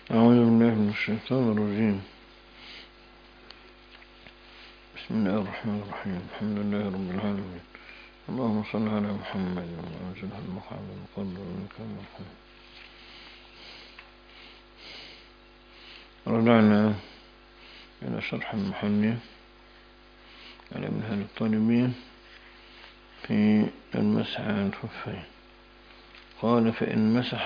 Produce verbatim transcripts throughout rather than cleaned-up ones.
أعوذ بالله من الشيطان الرجيم. بسم الله الرحمن الرحيم. الحمد لله رب العالمين. اللهم صل على محمد وأنزله المقعد المقرب منك المرحوم. رجعنا إلى شرح المحني على منهج الطالبين في المسح على الخفين. قال: فإن مسح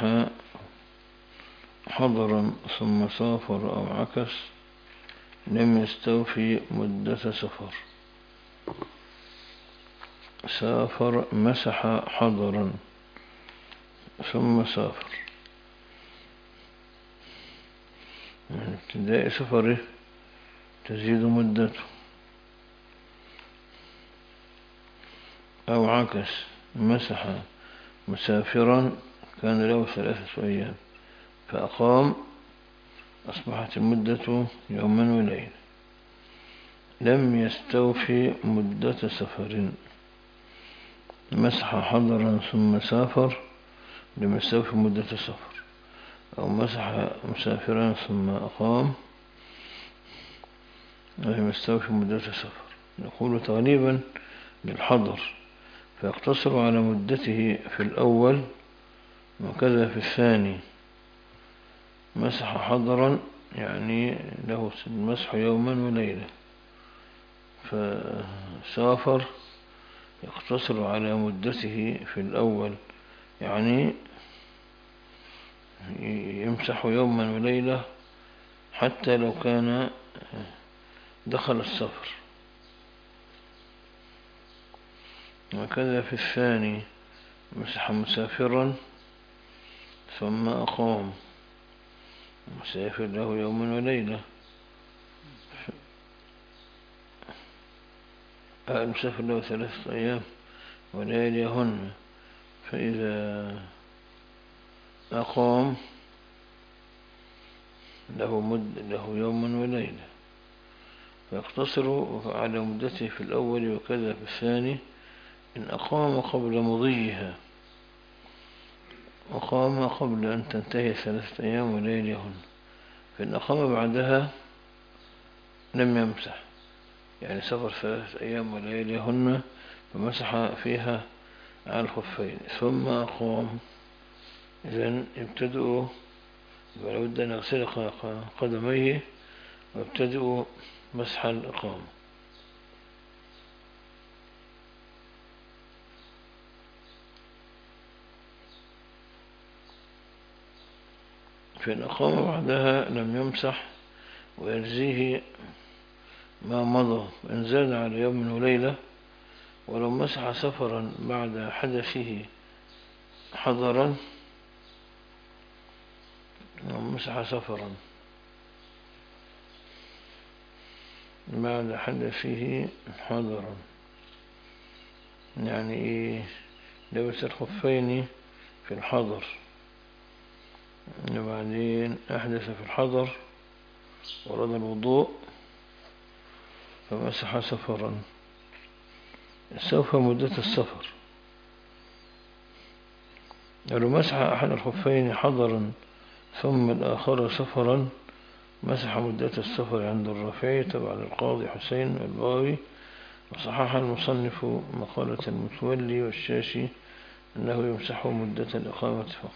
حضرا ثم سافر أو عكس لم يستوفي مدة سفر. سافر مسح حضرا ثم سافر، من ابتداء سفره تزيد مدته، أو عكس مسح مسافرا كان له ثلاثة أيام فأقام أصبحت المدة يوما وليلة. لم يستوفي مدة سفر. مسح حضرا ثم سافر لم يستوفي مدة سفر، أو مسح مسافرا ثم أقام لم يستوفي مدة سفر. نقول تغليبا للحضر فيقتصر على مدته في الأول، وكذا في الثاني. مسح حضرا يعني له المسح يوما وليلة، فسافر يقتصر على مدته في الأول، يعني يمسح يوما وليلة حتى لو كان دخل السفر. وكذا في الثاني مسح مسافرا ثم أقام، مسافر له يوما وليلة. المسافر له ثلاثة أيام ولياليهن، فإذا أقام له مد له يوما وليلة، فيقتصر على مدته في الأول. وكذا في الثاني إن أقام قبل مضيها، أقام قبل أن تنتهي ثلاثة أيام ولياليهن، فإن أقام بعدها لم يمسح، يعني سفر ثلاثة أيام ولياليهن فمسح فيها على الخفين ثم أقام. إذن يبتدئ لابد أن يغسل قدميه ويبتدئ مسح الإقامة. فإن أقام بعدها لم يمسح ويجزيه ما مضى، وإن زاد على يوم وليلة. ولو مسح سفرا بعد حدثه حضرا، لو مسح سفرا بعد حدثه حضرا، يعني إيه؟ لبس الخفين في الحضر وبعدين أحدث في الحضر ورد الوضوء فمسح سفرا، استوفى مدة السفر. لو مسح أحد الخفين حضرا ثم الآخر سفرا مسح مدة السفر عند الرافعي تبع للقاضي حسين الباوي. وصحح المصنف مقالة المتولي والشاشي أنه يمسح مدة الإقامة فقط،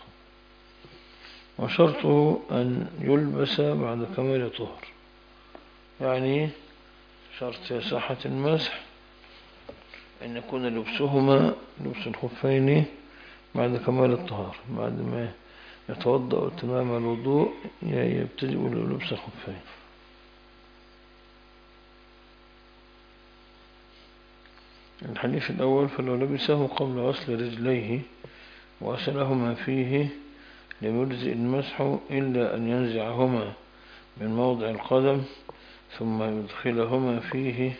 وشرطه أن يلبس بعد كمال طهر، يعني شرط صحة المسح أن يكون لبسهما لبس الخفين بعد كمال الطهارة، بعد ما يتوضأ تمام الوضوء يبتدئ لبس الخفين. الحديث الأول: فلو لبسه قبل غسل رجليه وغسلهما فيه لم يجزئ المسح إلا أن ينزعهما من موضع القدم ثم يدخلهما فيه.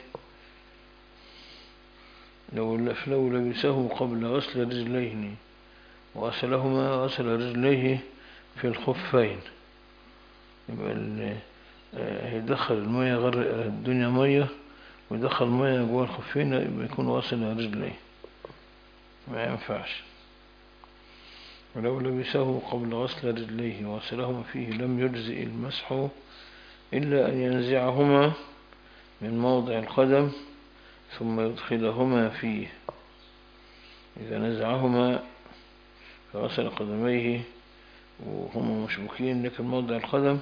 لو لو لبسه قبل غسل رجليه وغسلهما غسل رجليه في الخفين، يبقى يدخل المية غير الدنيا مية ويدخل مية جوه الخفين، يبقى يكون غسل رجليه، ما ينفعش. ولو لبسه قبل غسل رجليه وغسلهما فيه لم يجزئ المسح إلا أن ينزعهما من موضع القدم ثم يدخلهما فيه. إذا نزعهما فغسل قدميه وهما مشبوكين لكن موضع القدم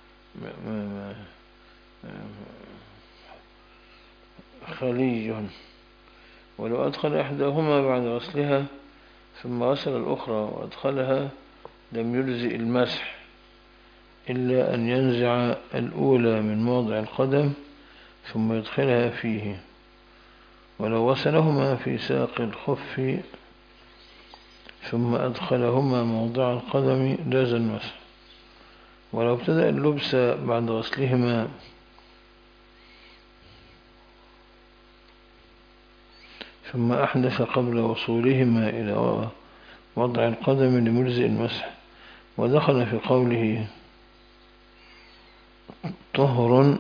خلي، ولو أدخل إحداهما بعد غسلها ثم غسل الأخرى وأدخلها لم يجزئ المسح إلا أن ينزع الأولى من موضع القدم ثم يدخلها فيه. ولو غسلهما في ساق الخف ثم أدخلهما موضع القدم جاز المسح. ولو ابتدأ اللبس بعد غسلهما ثم أحدث قبل وصولهما إلى وضع القدم لم يجزئ المسح. ودخل في قوله طهر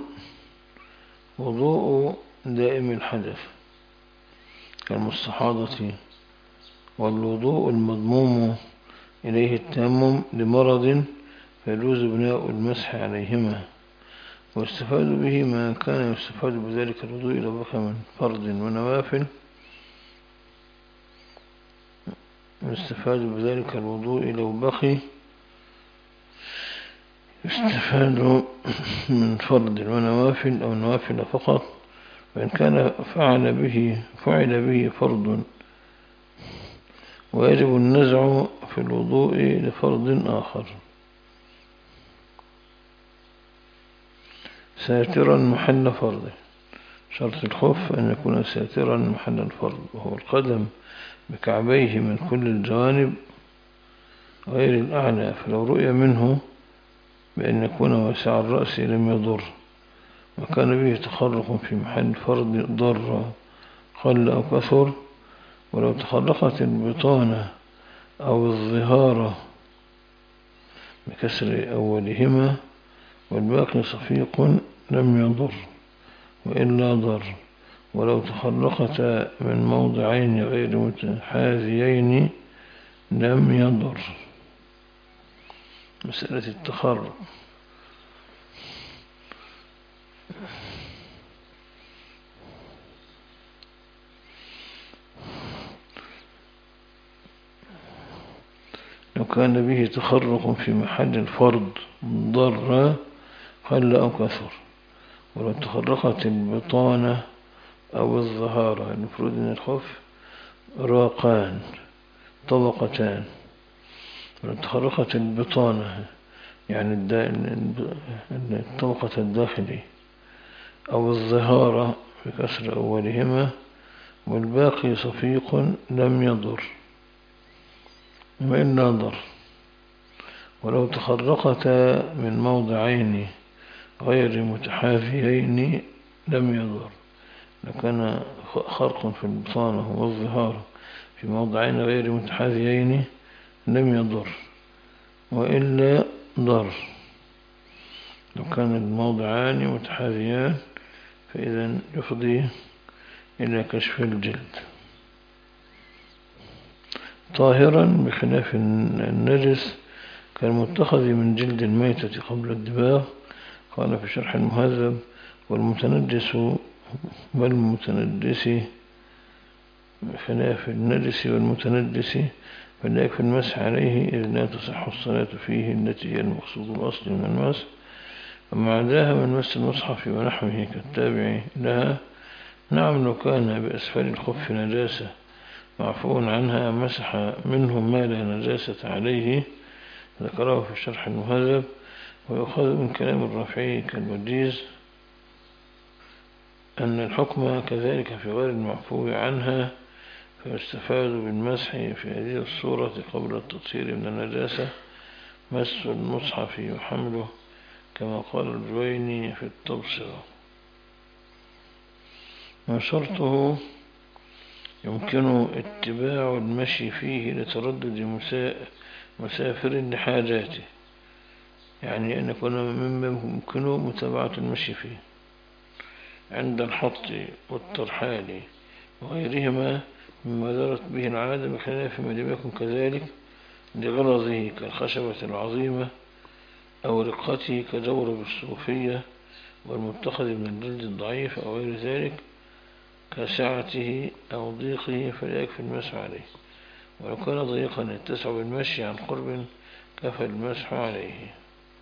وضوء دائم الحدث كالمستحاضة، والوضوء المضموم إليه التيمم لمرض فيجوز بناء المسح عليهما. واستفاد به ما كان يستفاد بذلك الوضوء لو بقي من فرض ونوافل يستفاد بذلك الوضوء لو بقي يستفاد من فرض ونوافل أو نوافل فقط، وإن كان فعل به فعل به فرض ويجب النزع في الوضوء لفرض آخر. ساترا محل فرضه، شرط الخف أن يكون ساترا محل الفرض، وهو القدم بكعبيه من كل الجوانب غير الأعلى، فلو رؤي منه بأن يكون واسع الرأس لم يضر، وكان به تخرق في محل فرض ضر قل أو كثر. ولو تخرقت البطانة أو الظهارة بكسر أولهما والباقي صفيق لم يضر وإلا ضر. ولو تخرقتا من موضعين غير متحاذيين لم يضر. مسألة التخرق لو كان به تخرق في محل الفرض ضر قل أو كثر. ولو تخرقت البطانة أو الظهارة، المفروض أن الخف راقان طبقتان، ولو تخرقت البطانة يعني الطبقة الداخلي أو الظهارة بكسر أولهما والباقي صفيق لم يضر وإلا ضر. ولو تخرقتا من موضعين غير متحاذيين لم يضر. لو كان خرق في البطانة والظهار في موضعين غير متحاذيين لم يضر وإلا ضر. لو كان الموضعان متحاذيان فإذا يفضي إلى كشف الجلد. طاهرا بخلاف النجس كالمتخذ من جلد الميتة قبل الدباغ. قال في شرح المهذب والمتنجس والمتنجس خلاف النجس والمتنجس فلا يكفي المسح عليه إذ لا تصح الصلاة فيه التي هي المقصود الأصل من المسح. أما عداها من مس المصحف ونحوه كالتابع لها نعم لو كان بأسفل الخف نجاسة معفو عنها مسح منه ما لا نجاسة عليه، ذكره في شرح المهذب. ويؤخذ من كلام الرافعي كالوجيز أن الحكم كذلك في غير المعفو عنها، فيستفاد بالمسح في هذه الصورة قبل التطهير من النجاسة مس المصحف وحمله كما قال الجويني في التبصرة. وشرطه يمكن اتباع المشي فيه لتردد مسافر لحاجاته، يعني أن يكون مما يمكن متابعة المشي فيه عند الحط والترحال وغيرهما مما دارت به العادة، بخلاف ما لم يكن كذلك لغلظه كالخشبة العظيمة أو رقته كجورب الصوفية والمتخذ من الجلد الضعيف أو غير ذلك كسعته أو ضيقه فلا يكفي المسح عليه، ولو كان ضيقا يتسع بالمشي عن قرب كفى المسح عليه.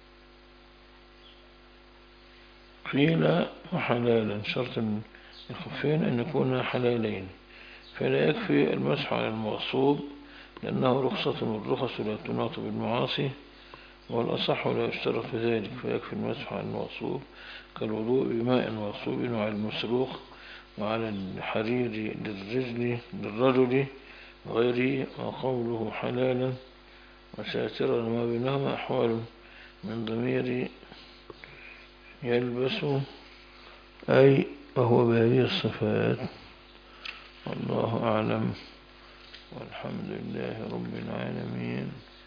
قيل وحلالا، شرط الخفين أن يكون حلالين، فلا يكفي المسح على المغصوب لأنه رخصة والرخص لا تناط بالمعاصي، والأصح لا يشترط ذلك، فيكفي المسح على المغصوب كالوضوء بماء مغصوب وعلى المسروق وعلى الحرير للرجل للرجل وغيره. وقوله حلالا وساترا ما بينهما أحوال من ضمير يلبس، أي وهو بهذه الصفات. الله أعلم، والحمد لله رب العالمين.